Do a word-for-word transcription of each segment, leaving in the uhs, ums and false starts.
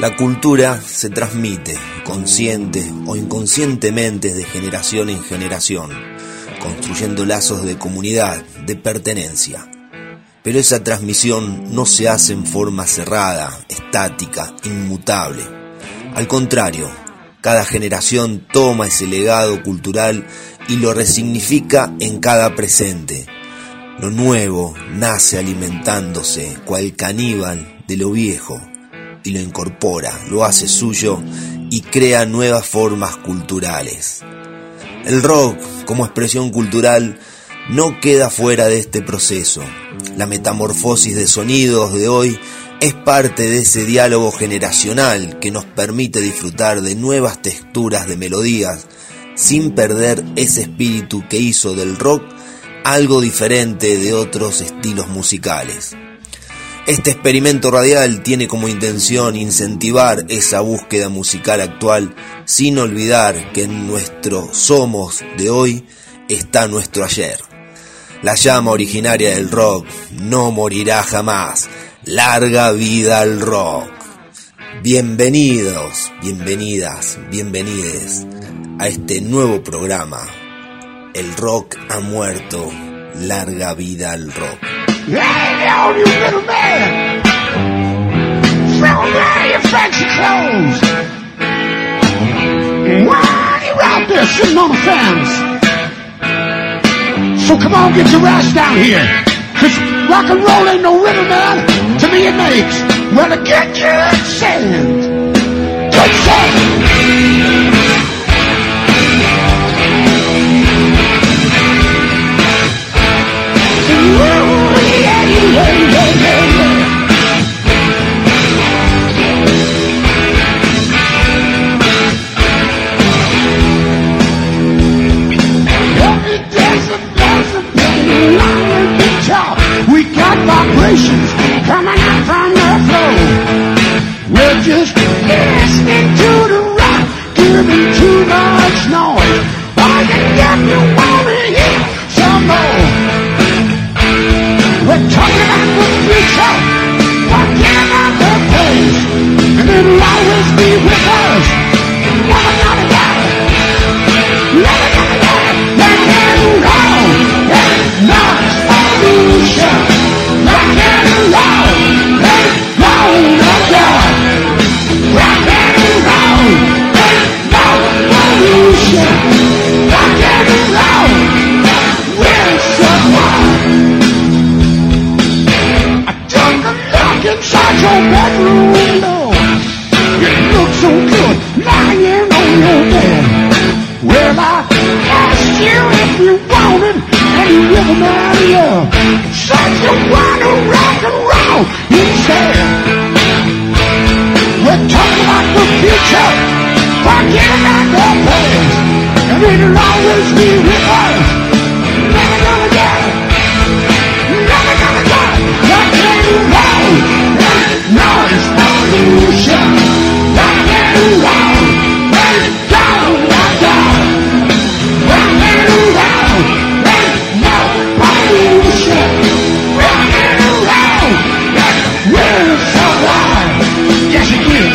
La cultura se transmite, consciente o inconscientemente, de generación en generación, construyendo lazos de comunidad, de pertenencia. Pero esa transmisión no se hace en forma cerrada, estática, inmutable. Al contrario, cada generación toma ese legado cultural y lo resignifica en cada presente. Lo nuevo nace alimentándose, cual caníbal, de lo viejo, y lo incorpora, lo hace suyo y crea nuevas formas culturales. El rock, como expresión cultural, no queda fuera de este proceso. La metamorfosis de sonidos de hoy es parte de ese diálogo generacional que nos permite disfrutar de nuevas texturas de melodías sin perder ese espíritu que hizo del rock algo diferente de otros estilos musicales. Este experimento radial tiene como intención incentivar esa búsqueda musical actual, sin olvidar que en nuestro somos de hoy está nuestro ayer. La llama originaria del rock no morirá jamás. Larga vida al rock. Bienvenidos, bienvenidas, bienvenides a este nuevo programa. El rock ha muerto. Larga vida al rock. Hey, down, you little man! Throw away your fancy clothes! Why you out there sitting on the fence? So come on, get your ass down here. Cause rock and roll ain't no rhythm, man. To me it makes. Well, to get your sand. Good sand. Vibrations coming out from the floor. We're just listening to the rock, giving too much noise. I can get you wanna hear some more. We're talking about the future, talking about the past, and it'll always be with us. Never gonna die, never gonna die. Rock and roll, there's no solution. Rock and roll, there's no God. Rock and roll, there's no solution. Rock and roll, we're someone. I took a look inside your bedroom window. It looks so good lying on your bed. Well, I asked you if you wanted any rhythm out of you. Said you wanna rock and roll instead. We're talking about the future, forget about the past, and it'll always be with us. Never gonna die, never gonna die. Rock and roll, there's no solution. Rock and roll, there's no God. Rock and roll, there's no pollution. Rock and roll, we're so alive. Yes, it is.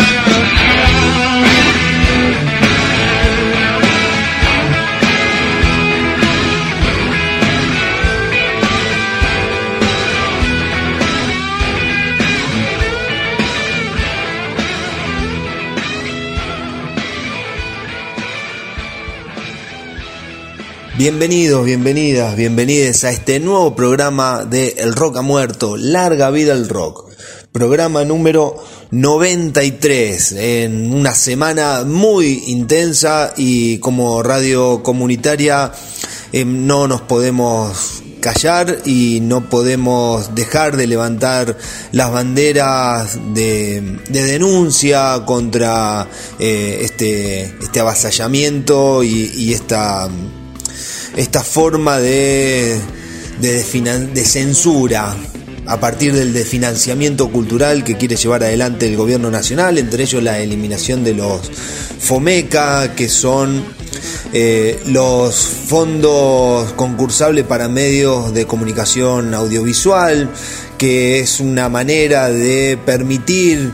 Bienvenidos, bienvenidas, bienvenides a este nuevo programa de El Rock ha muerto, larga vida al rock. Programa número noventa y tres, en una semana muy intensa, y como radio comunitaria eh, no nos podemos callar y no podemos dejar de levantar las banderas de, de denuncia contra eh, este, este avasallamiento y, y esta... esta forma de, de, de, de censura a partir del desfinanciamiento cultural que quiere llevar adelante el gobierno nacional, entre ellos la eliminación de los FOMECA, que son eh, los fondos concursables para medios de comunicación audiovisual, que es una manera de permitir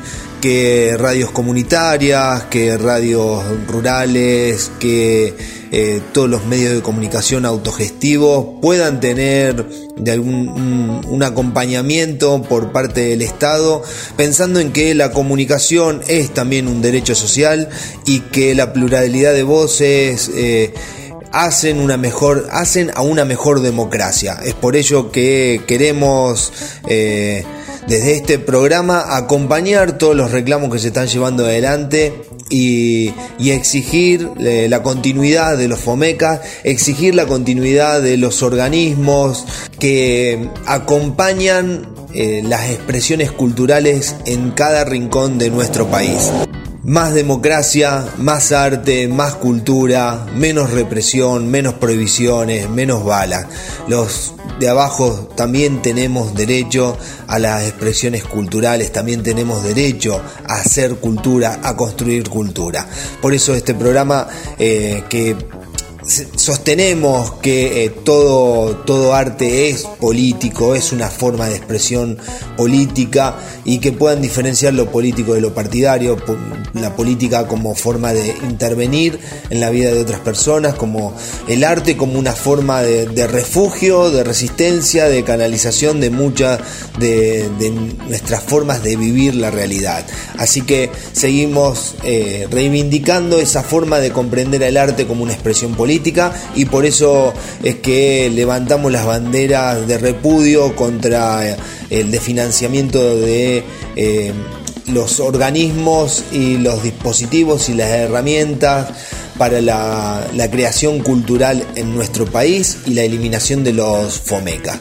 que radios comunitarias, que radios rurales, que eh, todos los medios de comunicación autogestivos puedan tener de algún un, un acompañamiento por parte del Estado, pensando en que la comunicación es también un derecho social y que la pluralidad de voces eh, hacen una mejor, hacen a una mejor democracia. Es por ello que queremos eh, desde este programa acompañar todos los reclamos que se están llevando adelante y, y exigir eh, la continuidad de los FOMECA, exigir la continuidad de los organismos que acompañan eh, las expresiones culturales en cada rincón de nuestro país. Más democracia, más arte, más cultura, menos represión, menos prohibiciones, menos balas. Los de abajo también tenemos derecho a las expresiones culturales, también tenemos derecho a hacer cultura, a construir cultura. Por eso este programa eh, que sostenemos que eh, todo, todo arte es político, es una forma de expresión política y que puedan diferenciar lo político de lo partidario, la política como forma de intervenir en la vida de otras personas, como el arte como una forma de, de refugio, de resistencia, de canalización de muchas de, de nuestras formas de vivir la realidad. Así que seguimos eh, reivindicando esa forma de comprender el arte como una expresión política, y por eso es que levantamos las banderas de repudio contra el desfinanciamiento de eh, los organismos y los dispositivos y las herramientas para la, la creación cultural en nuestro país y la eliminación de los FOMECA.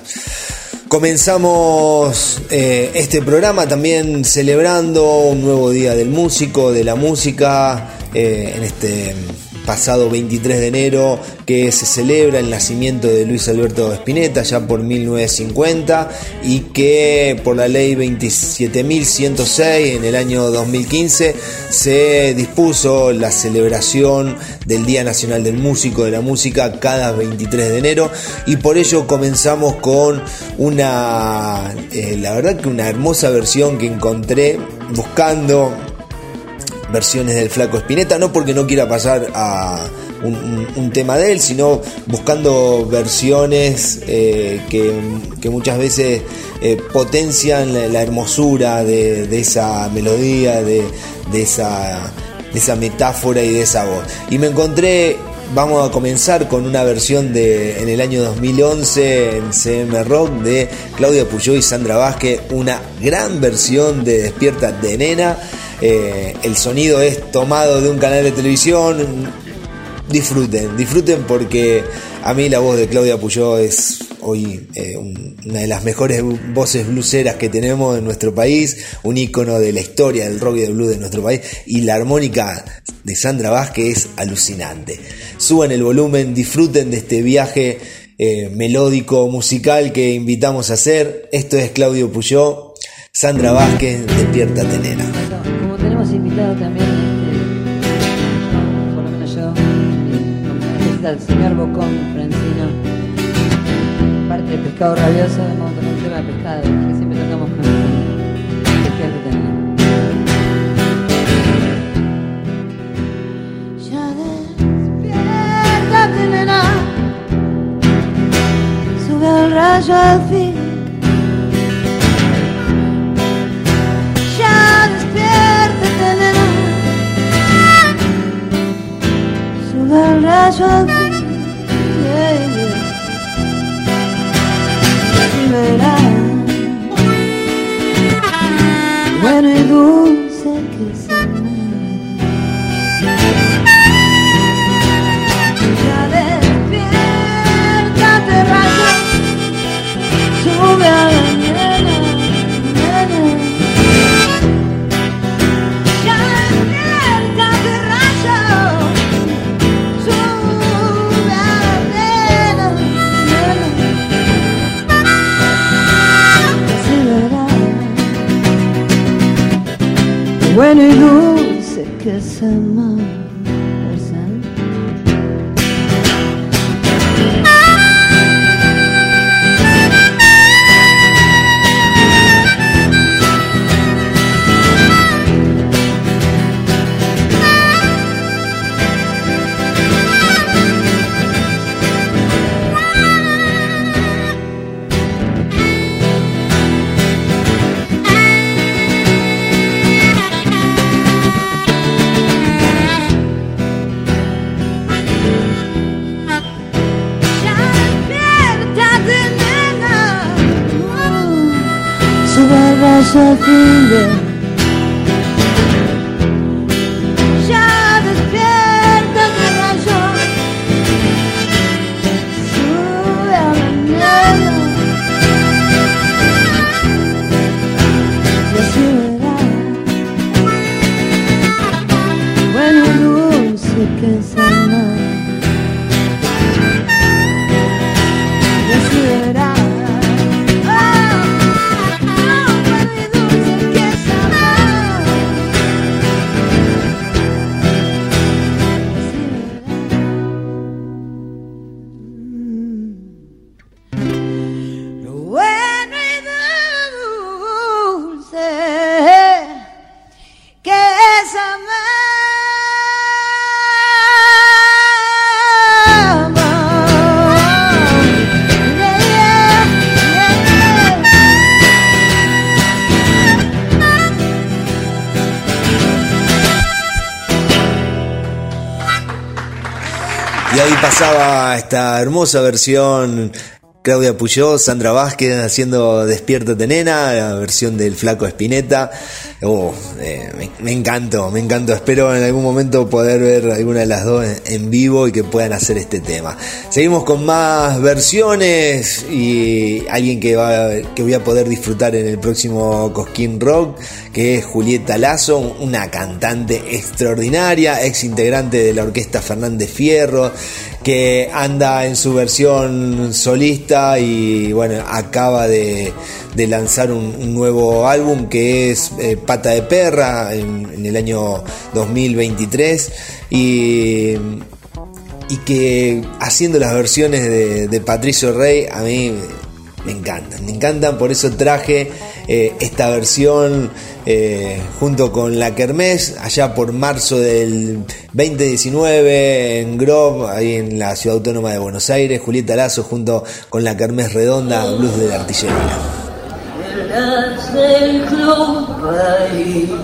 Comenzamos eh, este programa también celebrando un nuevo Día del Músico, de la Música, eh, en este pasado veintitrés de enero, que se celebra el nacimiento de Luis Alberto Spinetta ya por mil novecientos cincuenta, y que por la ley veintisiete mil ciento seis en el año dos mil quince se dispuso la celebración del Día Nacional del Músico, de la Música, cada veintitrés de enero, y por ello comenzamos con una, eh, la verdad que una hermosa versión que encontré buscando versiones del Flaco Spinetta, no porque no quiera pasar a un, un, un tema de él, sino buscando versiones eh, que, que muchas veces eh, potencian la, la hermosura de, de esa melodía, de, de, esa, de esa metáfora y de esa voz. Y me encontré, vamos a comenzar con una versión de en el año dos mil once en C M Rock de Claudia Puyó y Sandra Vázquez, una gran versión de Despiértate Nena. Eh, el sonido es tomado de un canal de televisión. Disfruten, disfruten porque a mí la voz de Claudia Puyó es hoy eh, un, una de las mejores voces blueseras que tenemos en nuestro país, un ícono de la historia del rock y del blues de nuestro país, y la armónica de Sandra Vázquez es alucinante. Suban el volumen, disfruten de este viaje eh, melódico musical que invitamos a hacer. Esto es Claudio Puyó, Sandra Vázquez, Despiértate Nena. Como tenemos invitado también, este, por lo menos yo, eh, al señor Bocón Francino, parte de Pescado Rabioso, vamos a poner un tema de pescado, que siempre tocamos con Despiértate Nena. Ya despiértate, nena, sube el rayo al fin. El rayo al fin, yeah, yeah. Y verás bueno y dulce que es el mar. Ya despiértate, rayo, sube a la nena, nena. Ya despiértate, rayo, bueno y dulce que es amar. rayo finde. Ya despierta tu rayo, sube a la niebla y así verás bueno dulce que es amar. Y así verás Y ahí pasaba esta hermosa versión, Claudia Puyó, Sandra Vázquez haciendo Despiértate Nena, la versión del Flaco Spinetta. Oh, eh, me, me encantó, me encantó. Espero en algún momento poder ver alguna de las dos en, en vivo y que puedan hacer este tema. Seguimos con más versiones y alguien que, va, que voy a poder disfrutar en el próximo Cosquín Rock, que es Julieta Lazo, una cantante extraordinaria, ex integrante de la orquesta Fernández Fierro, que anda en su versión solista y bueno, acaba de, de lanzar un, un nuevo álbum que es eh, Pata de Perra en, en el año dos mil veintitrés y, y que haciendo las versiones de, de Patricio Rey a mí me encantan, me encantan, por eso traje eh, esta versión eh, junto con La Kermés allá por marzo del veinte diecinueve en Grove, ahí en la ciudad autónoma de Buenos Aires. Julieta Lazo junto con La Kermés Redonda, Blues de la Artillería. Del club ahí.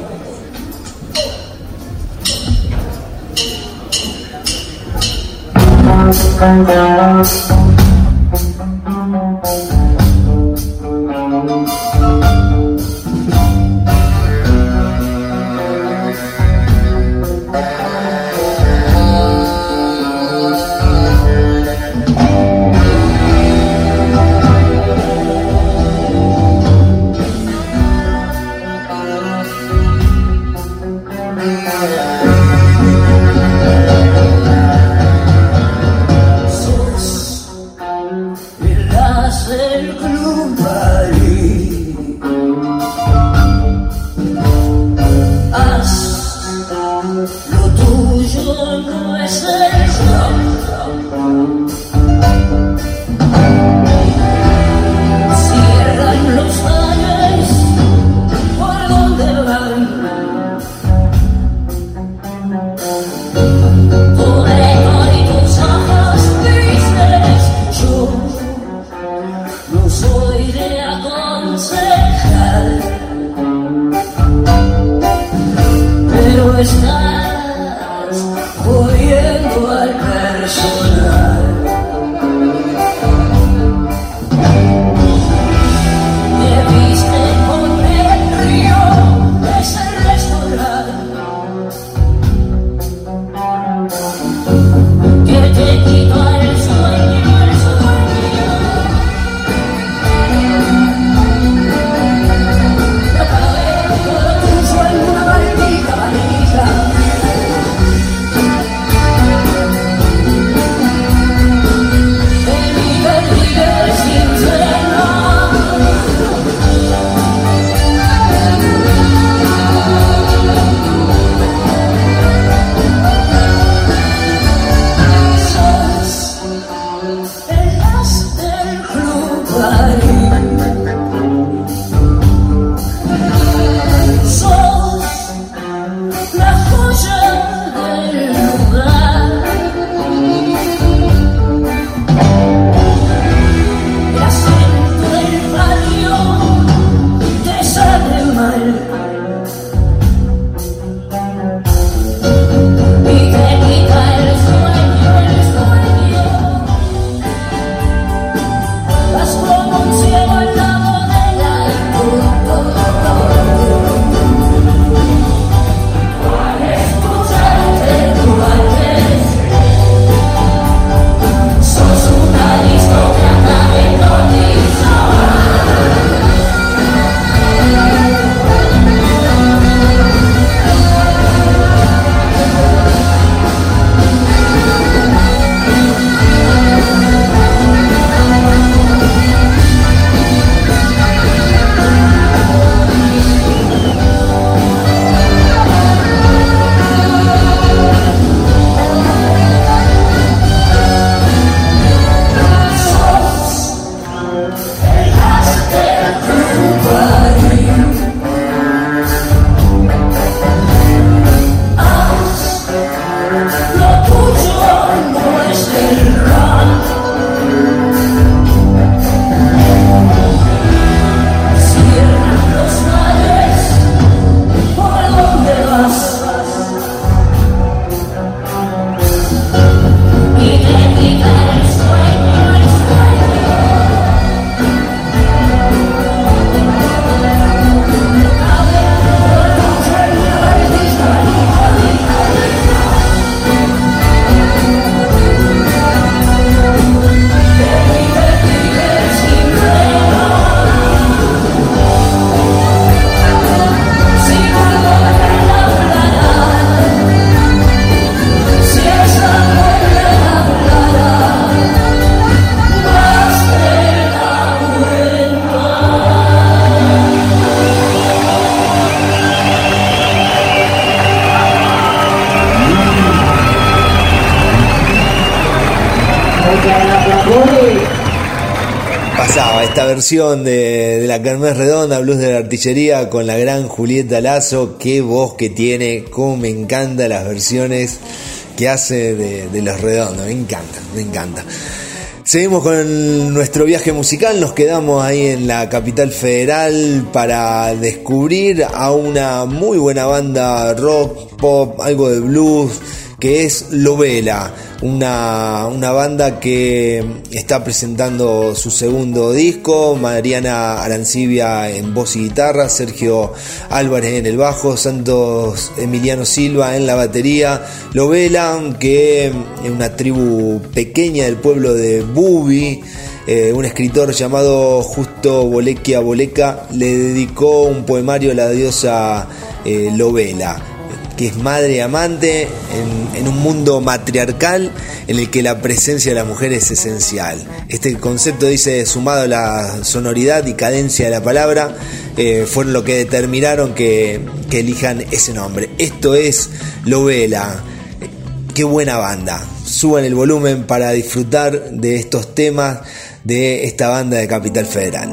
esta versión de, de la Kermés Redonda, Blues de la Artillería, con la gran Julieta Lazo. Qué voz que tiene, cómo me encantan las versiones que hace de, de Los Redondos, me encanta, me encanta. Seguimos con nuestro viaje musical, nos quedamos ahí en la capital federal para descubrir a una muy buena banda rock, pop, algo de blues, que es Lovela, una, una banda que está presentando su segundo disco. Mariana Arancibia en voz y guitarra, Sergio Álvarez en el bajo, Santos Emiliano Silva en la batería. Lovela, que es una tribu pequeña del pueblo de Bubi. Eh, un escritor llamado Justo Bolequia Boleca le dedicó un poemario a la diosa eh, Lovela, que es madre y amante en, en un mundo matriarcal en el que la presencia de la mujer es esencial. Este concepto, dice, sumado a la sonoridad y cadencia de la palabra, eh, fueron lo que determinaron que, que elijan ese nombre. Esto es Lovela. Qué buena banda. Suban el volumen para disfrutar de estos temas de esta banda de Capital Federal.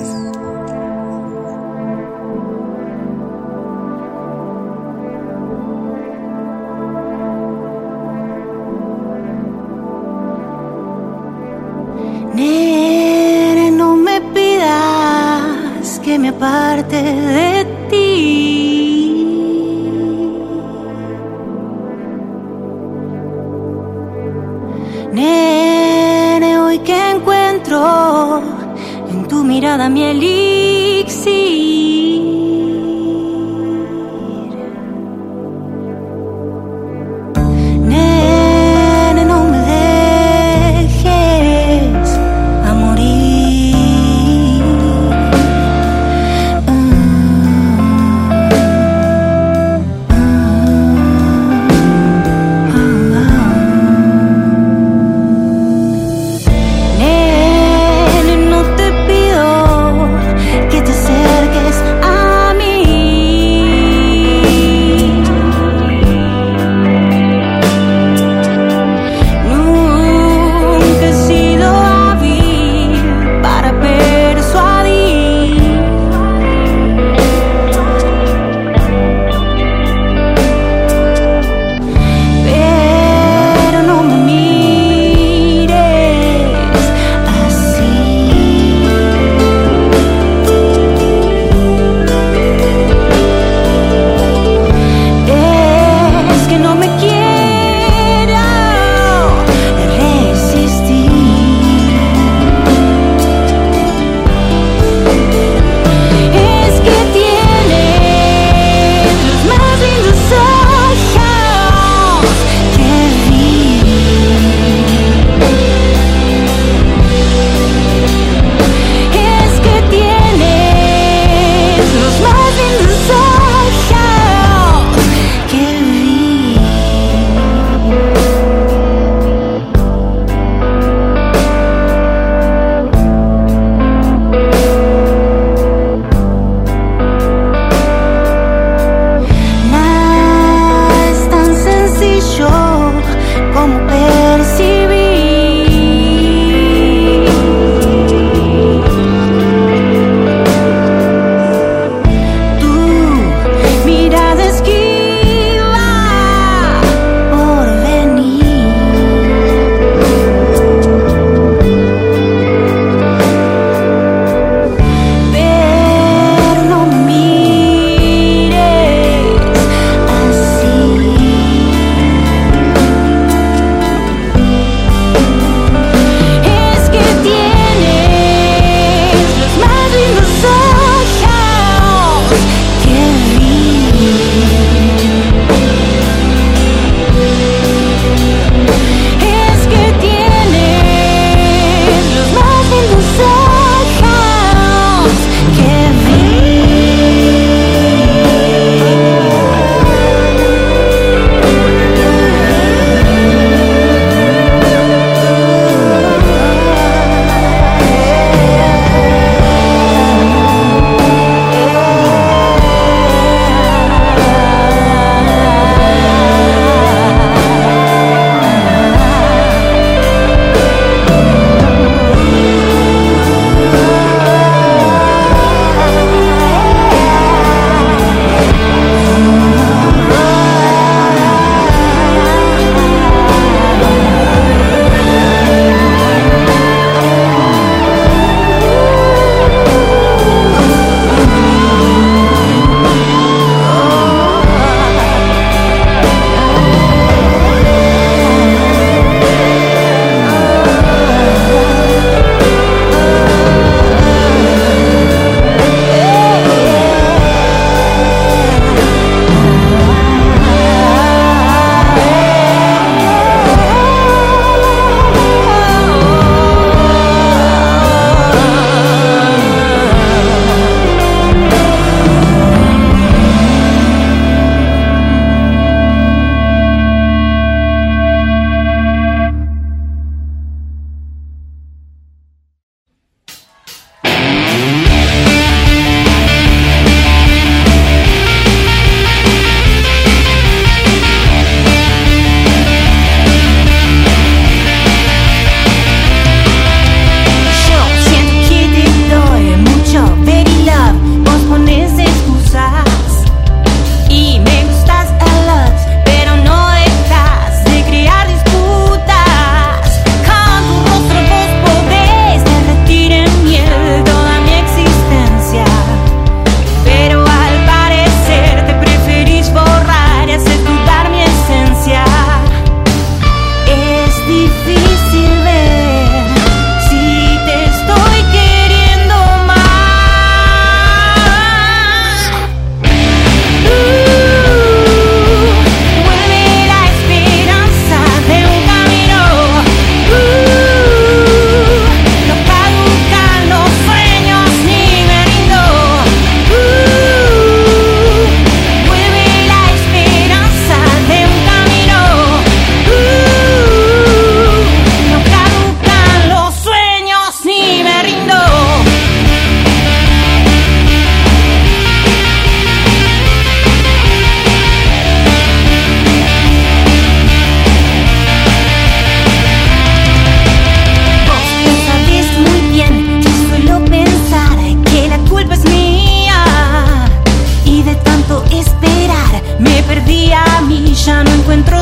Nene, no me pidas que me aparte de ti. Nene, hoy que encuentro en tu mirada mi elixir. Que te acerques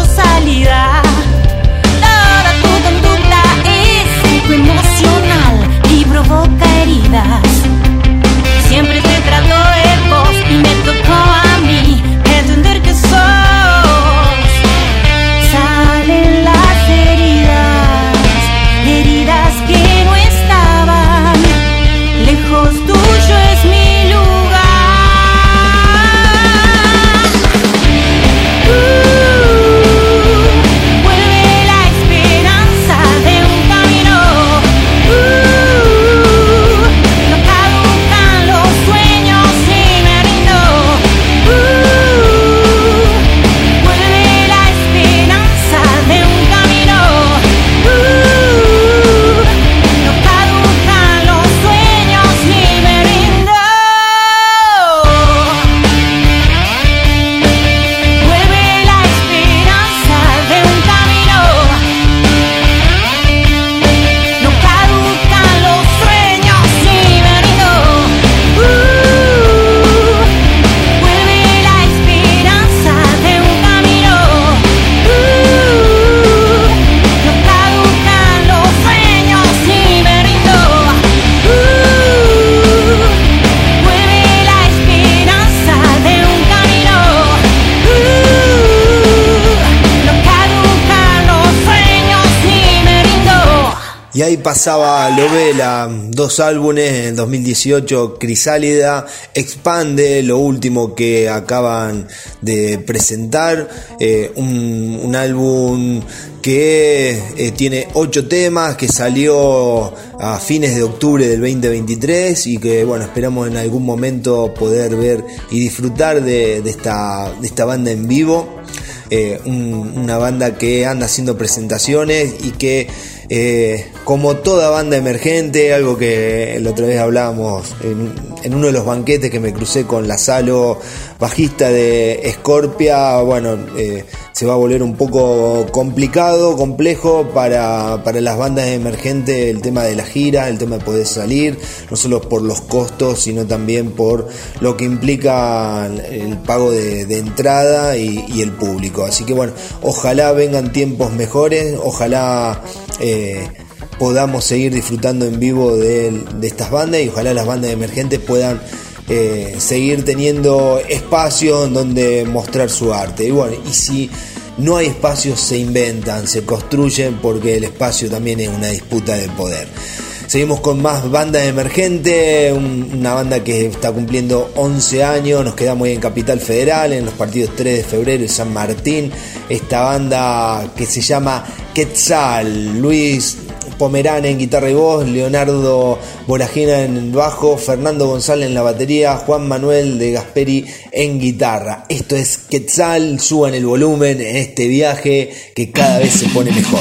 salida. Toda tu conducta es poco emocional y provoca heridas. Siempre te trato de vos y me tocó a mí entender que sos. Salen las heridas, heridas que no estaban. Lejos tuyo es mi lugar. Y ahí pasaba Lo Vela, dos álbumes en dos mil dieciocho, Crisálida, Expande, lo último que acaban de presentar, eh, un, un álbum que eh, tiene ocho temas, que salió a fines de octubre del veinte veintitrés y que bueno, esperamos en algún momento poder ver y disfrutar de, de, esta, de esta banda en vivo. Eh, un, una banda que anda haciendo presentaciones y que eh, como toda banda emergente, algo que la otra vez hablábamos en, en uno de los banquetes que me crucé con Lazalo, bajista de Scorpia, bueno, eh, se va a volver un poco complicado, complejo para, para las bandas emergentes el tema de la gira, el tema de poder salir, no solo por los costos, sino también por lo que implica el pago de, de entrada y, y el público. Así que bueno, ojalá vengan tiempos mejores, ojalá eh, podamos seguir disfrutando en vivo de, de estas bandas y ojalá las bandas emergentes puedan eh, seguir teniendo espacios en donde mostrar su arte. Y bueno, y si no hay espacios, se inventan, se construyen, porque el espacio también es una disputa de poder. Seguimos con más bandas emergentes, un, una banda que está cumpliendo once años, nos quedamos ahí en Capital Federal, en los partidos tres de febrero y San Martín. Esta banda que se llama Quetzal, Luis Pomerán en guitarra y voz, Leonardo Boragina en el bajo, Fernando González en la batería, Juan Manuel de Gasperi en guitarra. Esto es Quetzal, suban el volumen en este viaje que cada vez se pone mejor.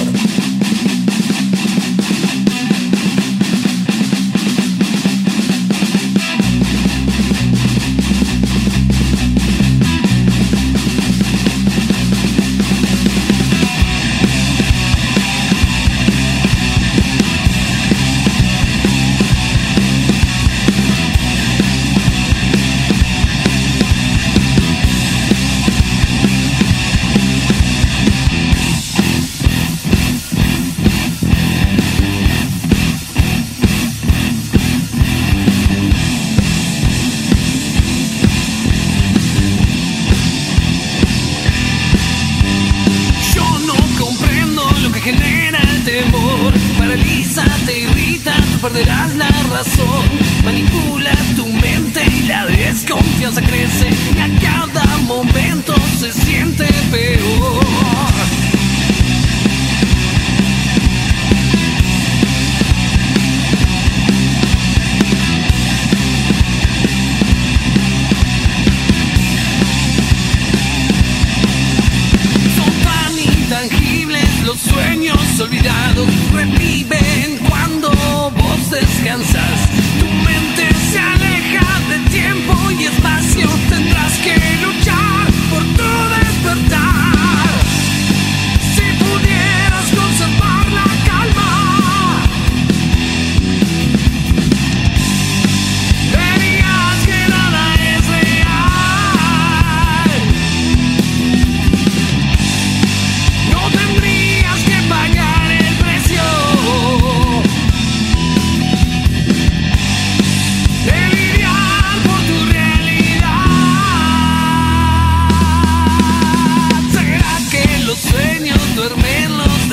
Perderás la razón, manipula tu mente y la desconfianza crece y a cada momento se siente peor. Son tan intangibles los sueños olvidados, reviven cuando vos descansas. Tu mente se aleja de tiempo y espacio, tendrás que luchar por tu despertar. Si pudieras conservar la calma, verías que nada es real.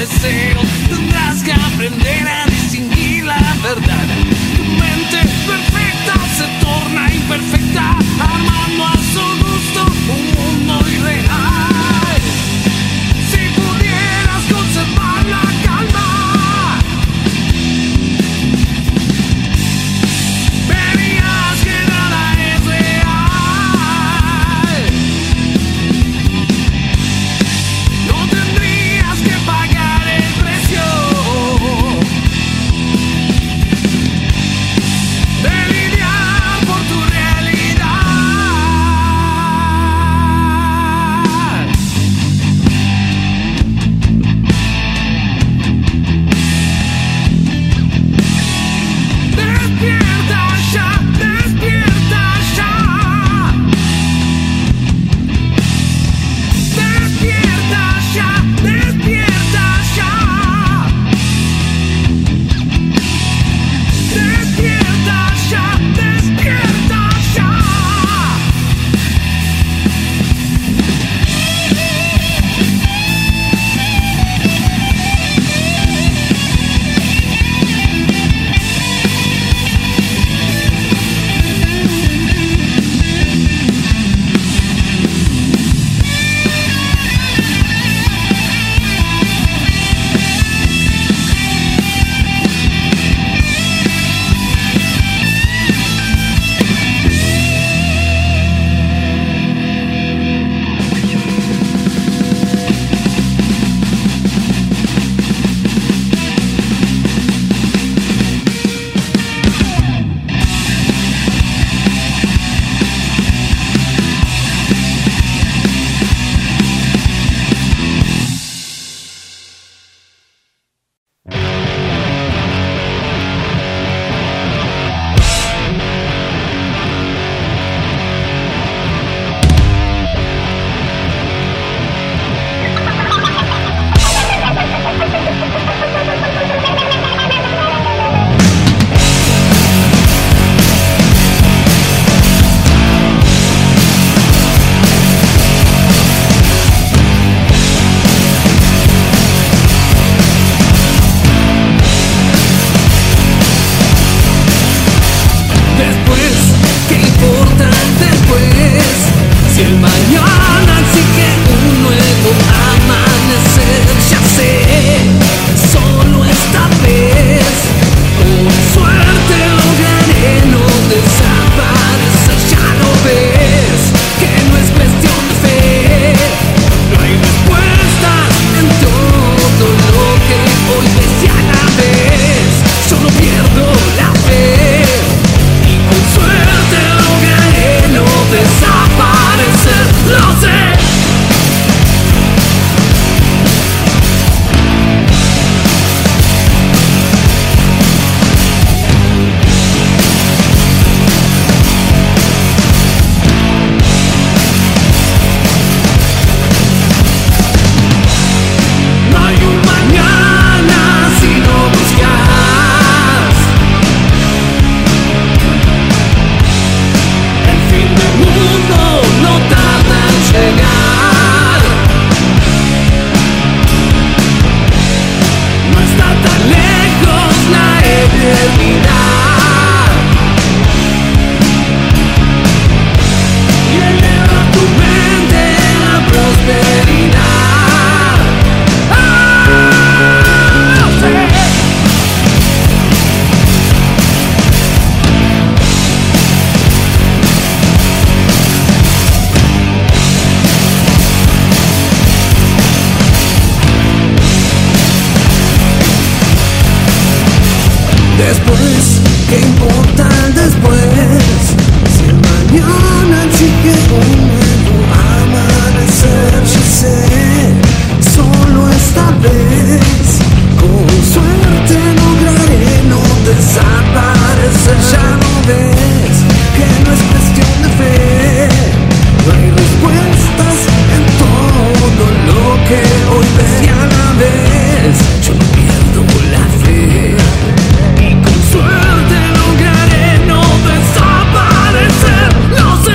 deseos. Tendrás que aprender a distinguir la verdad. Tu mente perfecta se torna imperfecta, armando a su gusto un mundo irreal. Si pudieras conservar la calma, verías que nada es real. No tendrías que pagar el precio de lidiar por tu realidad. Despierta ya, despierta ya. Despierta ya, despierta ya. Despierta ya, despierta ya. Después, ¿qué importa el después? Si el mañana exige un nuevo amanecer, ya sé, solo esta vez, con suerte lograré no desaparecer. Ya lo ves, que no es cuestión de fe, no hay respuestas en todo lo que hoy ves. Ya la ves, yo no pierdo la fe. Con suerte lograré no desaparecer, lo sé. No hay un mañana si no buscas. El fin del mundo no tarda en llegar. No está tan lejos la eternidad. Y eleva tu mente a la prosperidad. ¡Ah! Lo sé. Después, ¿qué importa el después? Si el mañana exige un nuevo amanecer, yo sé, solo esta vez, con suerte lograré no desaparecer. Ya lo ves, que no es cuestión de fe, no hay respuestas en todo lo que hoy ves. Ya la ves, yo no pierdo la fe. Con suerte lograré no desaparecer, lo sé.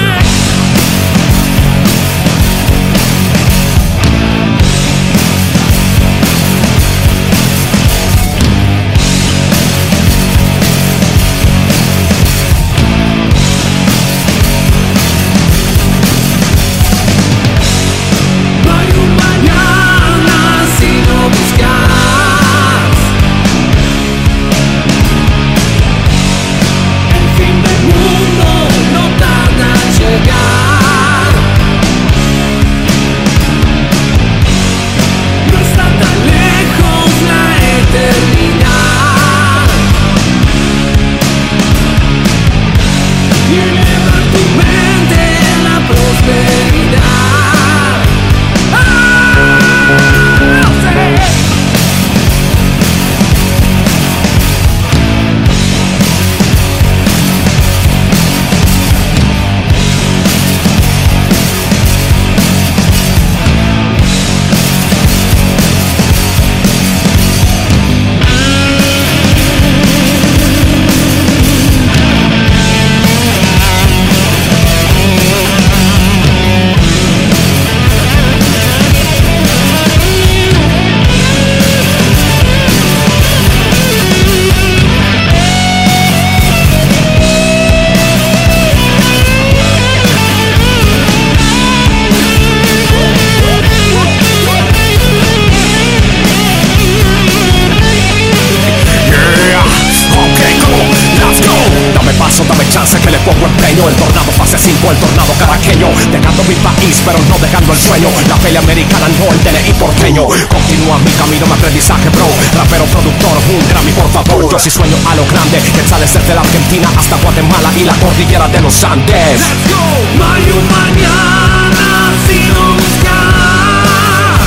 pequeño, dejando mi país pero no dejando el sueño. La pelea americana, no el D N I porteño. Continúa mi camino, mi aprendizaje, bro. Rapero, productor, un Grammy, por favor. Yo sí sueño a lo grande, que sale desde la Argentina hasta Guatemala y la cordillera de los Andes. Let's go. No hay un mañana sino buscar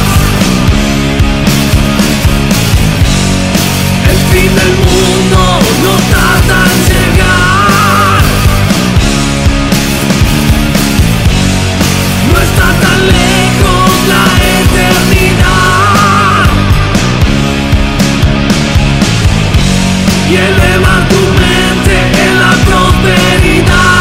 el fin del mundo, no tarda en llegar. No está tan lejos la eternidad. Y eleva tu mente en la prosperidad.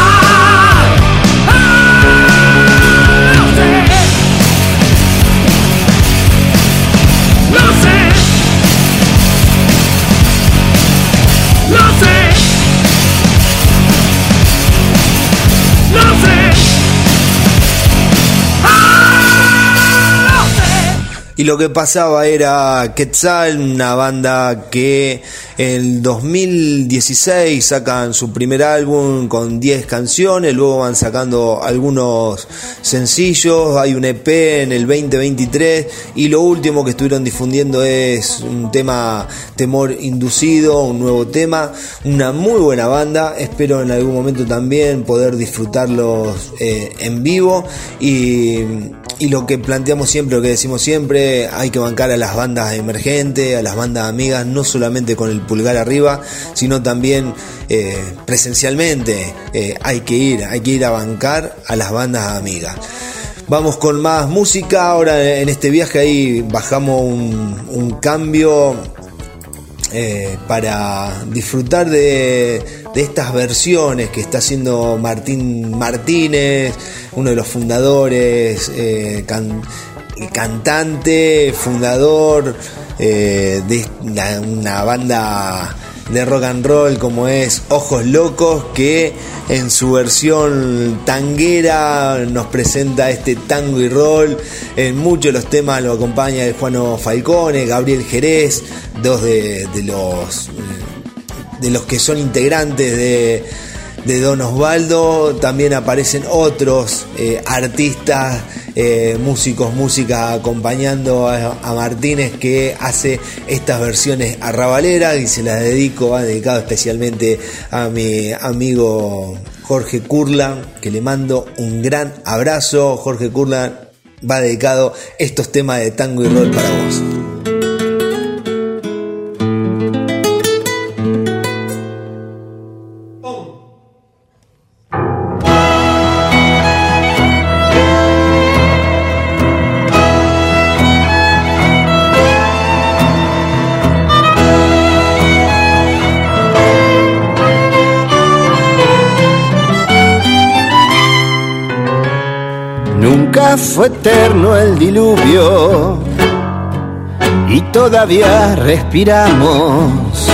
Y lo que pasaba era Quetzal, una banda que en dos mil dieciséis sacan su primer álbum con diez canciones, luego van sacando algunos sencillos, hay un E P en el veinte veintitrés y lo último que estuvieron difundiendo es un tema Temor Inducido, un nuevo tema, una muy buena banda, espero en algún momento también poder disfrutarlos eh, en vivo y... Y lo que planteamos siempre, lo que decimos siempre, hay que bancar a las bandas emergentes, a las bandas amigas, no solamente con el pulgar arriba, sino también eh, presencialmente. Eh, hay que ir, hay que ir a bancar a las bandas amigas. Vamos con más música. Ahora en este viaje ahí bajamos un, un cambio eh, para disfrutar de, de estas versiones que está haciendo Martín Martínez, uno de los fundadores, eh, can, cantante, fundador eh, de una, una banda de rock and roll como es Ojos Locos, que en su versión tanguera nos presenta este tango y roll. En muchos de los temas lo acompaña el Juano Falcone, Gabriel Jerez, dos de, de los de los que son integrantes de de Don Osvaldo. También aparecen otros eh, artistas, eh, músicos, música acompañando a, a Martínez, que hace estas versiones arrabaleras, y se las dedico, va dedicado especialmente a mi amigo Jorge Curlan, que le mando un gran abrazo. Jorge Curlan, va dedicado estos temas de tango y roll para vos. Nunca fue eterno el diluvio y todavía respiramos.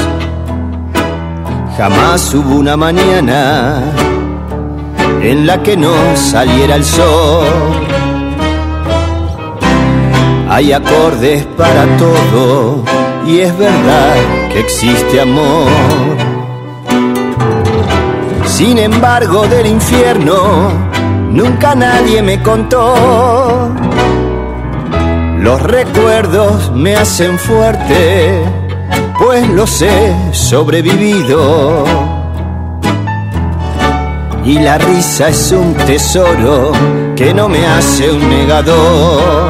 Jamás hubo una mañana en la que no saliera el sol. Hay acordes para todo y es verdad que existe amor. Sin embargo, del infierno nunca nadie me contó. Los recuerdos me hacen fuerte, pues los he sobrevivido. Y la risa es un tesoro que no me hace un negador.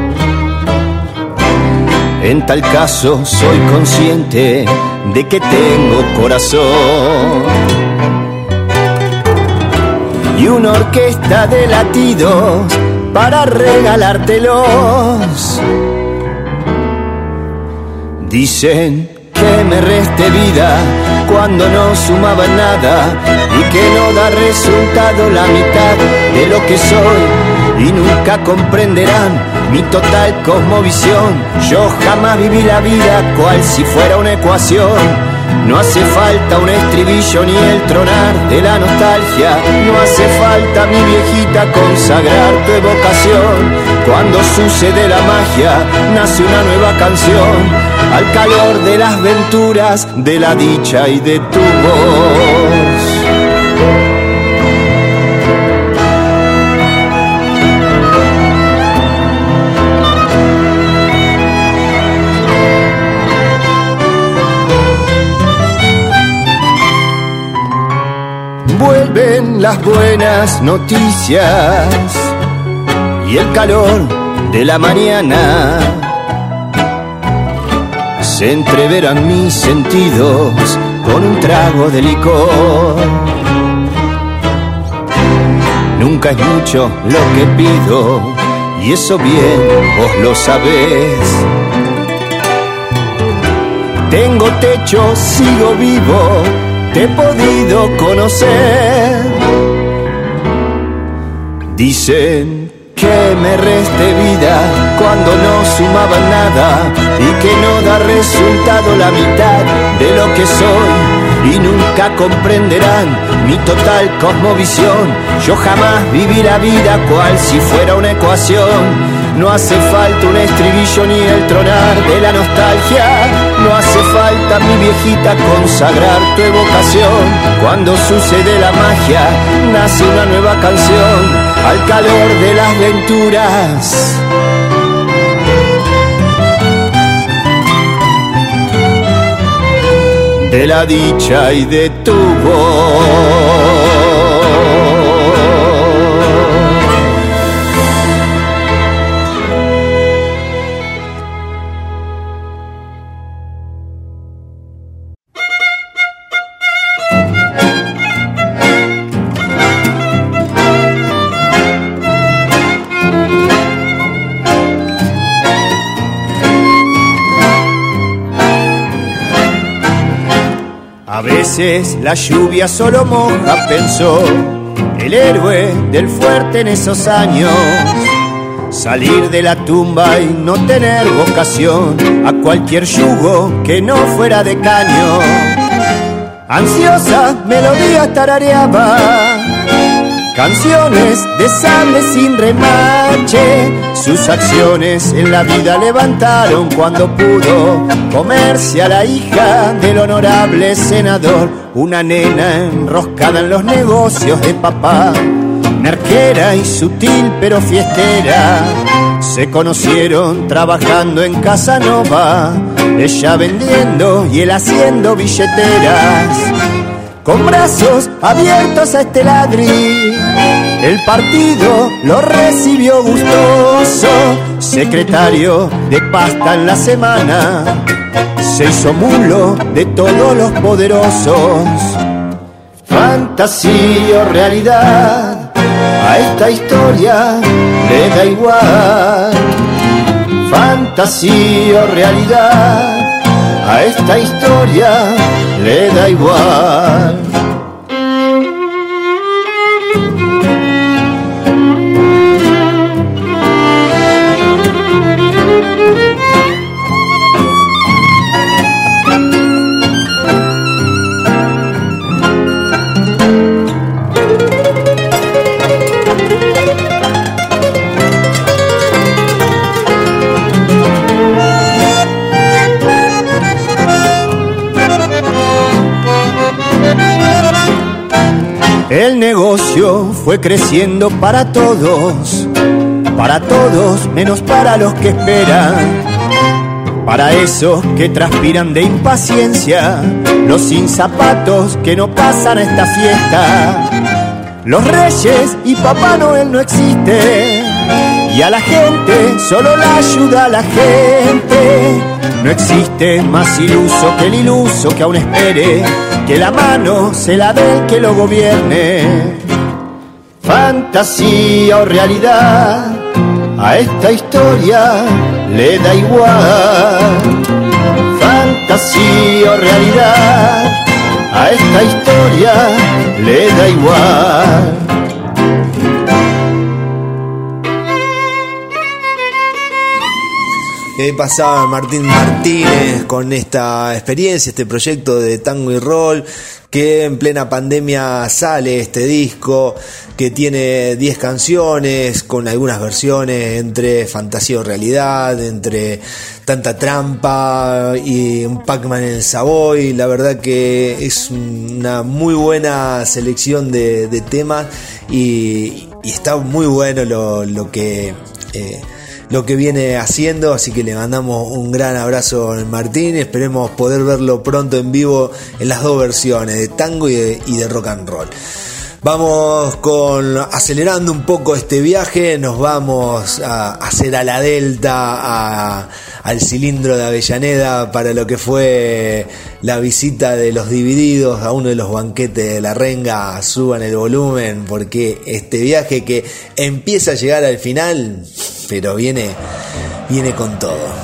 En tal caso soy consciente de que tengo corazón y una orquesta de latidos para regalártelos. Dicen que me reste vida cuando no sumaba nada y que no da resultado la mitad de lo que soy, y nunca comprenderán mi total cosmovisión. Yo jamás viví la vida cual si fuera una ecuación. No hace falta un estribillo ni el tronar de la nostalgia. No hace falta, mi viejita, consagrar tu evocación. Cuando sucede la magia, nace una nueva canción, al calor de las venturas, de la dicha y de tu voz. Vuelven las buenas noticias y el calor de la mañana. Se entreveran mis sentidos con un trago de licor. Nunca es mucho lo que pido, y eso bien vos lo sabés. Tengo techo, sigo vivo, te he podido conocer. Dicen que me reste vida cuando no sumaba nada y que no da resultado la mitad de lo que soy, y nunca comprenderán mi total cosmovisión. Yo jamás viví la vida cual si fuera una ecuación. No hace falta un estribillo ni el tronar de la nostalgia. No hace falta, mi viejita, consagrar tu evocación. Cuando sucede la magia, nace una nueva canción al calor de las venturas. De la dicha y de tu voz. A veces la lluvia solo moja, pensó el héroe del fuerte en esos años. Salir de la tumba y no tener vocación a cualquier yugo que no fuera de caño. Ansiosa melodía tarareaba canciones de sable sin remache. Sus acciones en la vida levantaron cuando pudo comerse a la hija del honorable senador. Una nena enroscada en los negocios de papá, merquera y sutil pero fiestera. Se conocieron trabajando en Casanova, ella vendiendo y él haciendo billeteras. Con brazos abiertos a este ladri, el partido lo recibió gustoso. Secretario de pasta en la semana, se hizo mulo de todos los poderosos. Fantasía o realidad, a esta historia le da igual. Fantasía o realidad, a esta historia le da igual. El negocio fue creciendo para todos, para todos menos para los que esperan, para esos que transpiran de impaciencia, los sin zapatos que no pasan a esta fiesta. Los reyes y Papá Noel no existen, y a la gente solo la ayuda a la gente. No existe más iluso que el iluso que aún espere que la mano se la dé el que lo gobierne. Fantasía o realidad, a esta historia le da igual. Fantasía o realidad, a esta historia le da igual. ¿Qué pasaba Martín Martínez con esta experiencia, este proyecto de tango y roll? Que en plena pandemia sale este disco que tiene diez canciones con algunas versiones entre fantasía o realidad, entre tanta trampa y un Pac-Man en el Savoy. La verdad que es una muy buena selección de, de temas y, y está muy bueno lo, lo que... Eh, lo que viene haciendo, así que le mandamos un gran abrazo a Martín. Esperemos poder verlo pronto en vivo en las dos versiones, de tango y de, y de rock and roll. Vamos con acelerando un poco este viaje, nos vamos a hacer a la Delta, a, al cilindro de Avellaneda para lo que fue la visita de los Divididos a uno de los banquetes de la Renga. Suban el volumen porque este viaje que empieza a llegar al final, pero viene, viene con todo.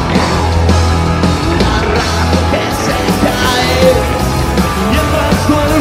Mientras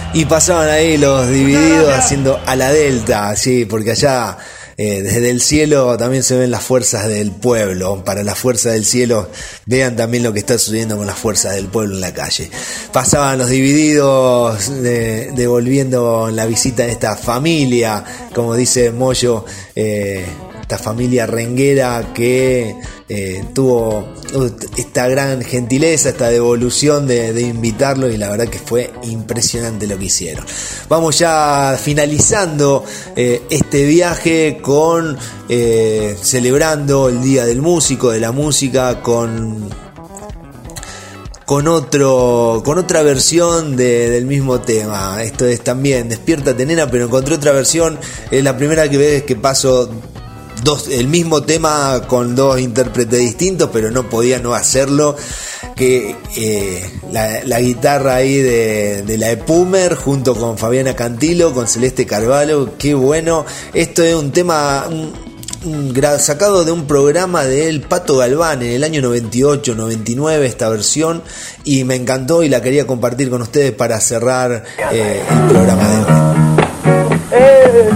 Y pasaban ahí los Divididos haciendo a la Delta, sí, porque allá eh, desde el cielo también se ven las fuerzas del pueblo. Para las fuerzas del cielo, vean también lo que está sucediendo con las fuerzas del pueblo en la calle. Pasaban los Divididos de, devolviendo la visita de esta familia, como dice Moyo, eh, esta familia renguera que eh, tuvo esta gran gentileza, esta devolución de, de invitarlo, y la verdad que fue impresionante lo que hicieron. Vamos ya finalizando eh, este viaje con eh, celebrando el Día del Músico, de la música, con con otro con otra versión de, del mismo tema. Esto es también Despiértate Nena, pero encontré otra versión. Es la primera que ves que paso dos, el mismo tema con dos intérpretes distintos, pero no podía no hacerlo. Que eh, la, la guitarra ahí de, de la Epumer junto con Fabiana Cantilo, con Celeste Carvalho, qué bueno. Esto es un tema un, un, sacado de un programa de El Pato Galván en el año noventa y ocho noventa y nueve, esta versión, y me encantó y la quería compartir con ustedes para cerrar eh, el programa de hoy. Eh,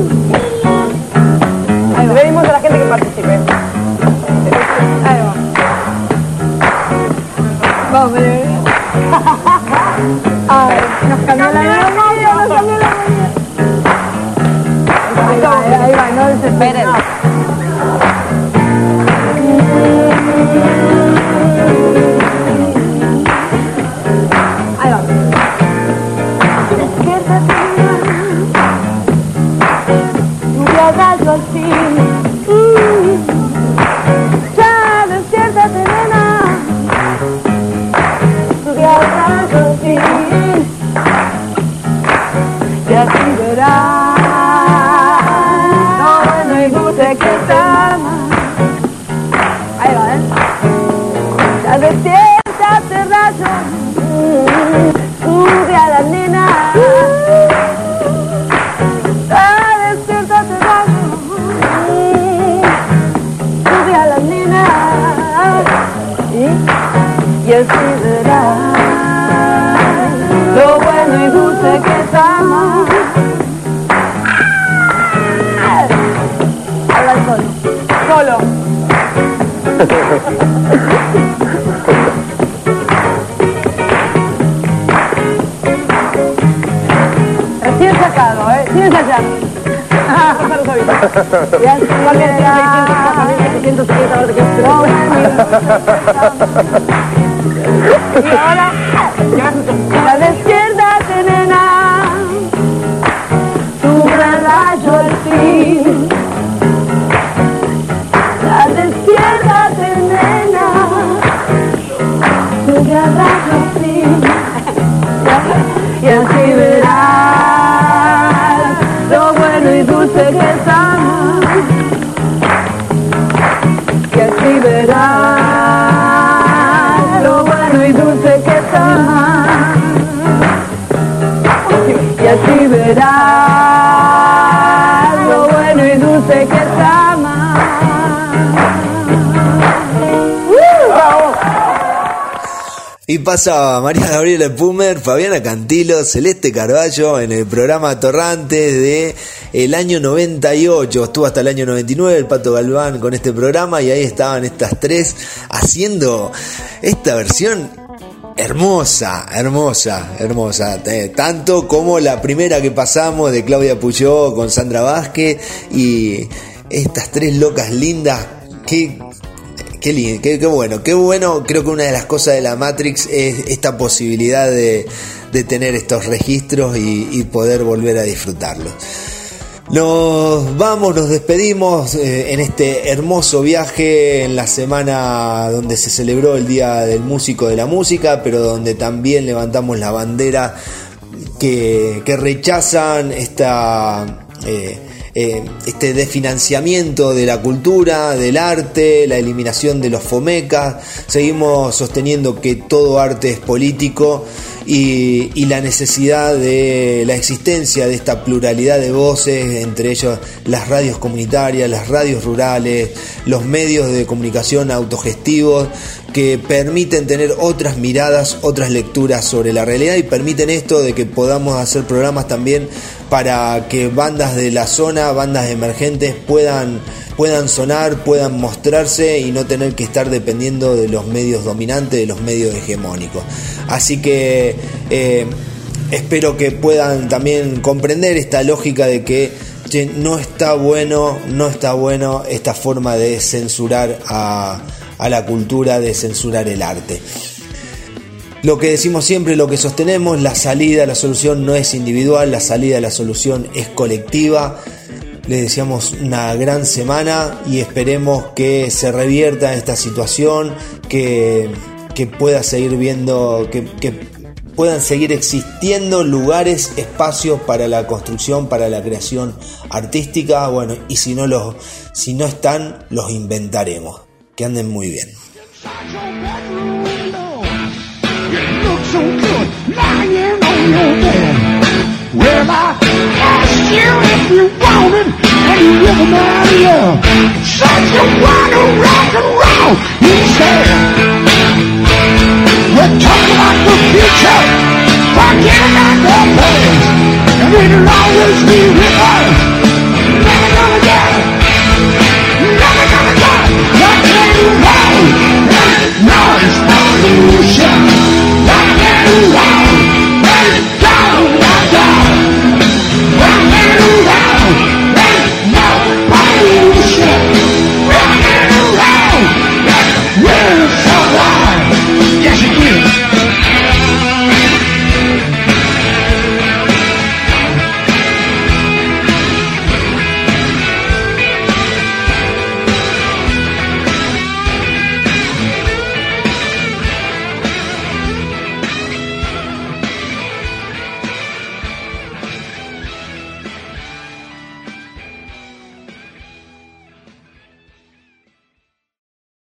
Le pedimos a la gente que participe. Ahí va. Vamos, bebé. Ay, nos cambió la melodía, nos cambió la melodía. Ahí va, ahí va, no desesperen. Ahí va. Despiértate, al fin. Mm. Ya despiértate, nena. Tu rayo al fin. Y así verás lo bueno y dulce que está. Ahí va, ¿eh? Ya despiértate, rayo. Mm. Sube a la nena. Y así verás lo bueno y dulce que es amar. Habla solo, solo. Recién sacado, ¿eh? Sin ensayar. Y así y ahora, ya despiértate, nena, tu gran rayo al fin. Ya despiértate, nena, tu gran rayo al fin. Y así verás lo bueno y dulce que es amar. Y así verás y dulce que es amar. Y así verás lo bueno y dulce que es amar. Y pasaba María Gabriela Epumer, Fabiana Cantilo, Celeste Carvalho en el programa Atorrantes de el año noventa y ocho. Estuvo hasta el año noventa y nueve el Pato Galván con este programa, y ahí estaban estas tres haciendo esta versión hermosa, hermosa, hermosa, eh, tanto como la primera que pasamos de Claudia Puyó con Sandra Vázquez, y estas tres locas lindas. Qué, qué lindo, qué, qué bueno, qué bueno. Creo que una de las cosas de la Matrix es esta posibilidad de, de tener estos registros y, y poder volver a disfrutarlos. Nos vamos, nos despedimos eh, en este hermoso viaje en la semana donde se celebró el Día del Músico, de la Música, pero donde también levantamos la bandera que, que rechazan esta, eh, eh, este desfinanciamiento de la cultura, del arte, la eliminación de los fomecas. Seguimos sosteniendo que todo arte es político. Y, y la necesidad de la existencia de esta pluralidad de voces, entre ellos las radios comunitarias, las radios rurales, los medios de comunicación autogestivos, que permiten tener otras miradas, otras lecturas sobre la realidad, y permiten esto de que podamos hacer programas también para que bandas de la zona, bandas emergentes puedan, puedan sonar, puedan mostrarse y no tener que estar dependiendo de los medios dominantes, de los medios hegemónicos. Así que eh, espero que puedan también comprender esta lógica de que che, no está bueno, no está bueno esta forma de censurar a a la cultura, de censurar el arte. Lo que decimos siempre, lo que sostenemos, la salida, la solución no es individual, la salida, la solución es colectiva. Les deseamos una gran semana y esperemos que se revierta esta situación, que, que pueda seguir viendo, que, que puedan seguir existiendo lugares, espacios para la construcción, para la creación artística. Bueno, y si no los, si no están, los inventaremos. Que anden muy bien. Forget about the past, and it'll always be with us.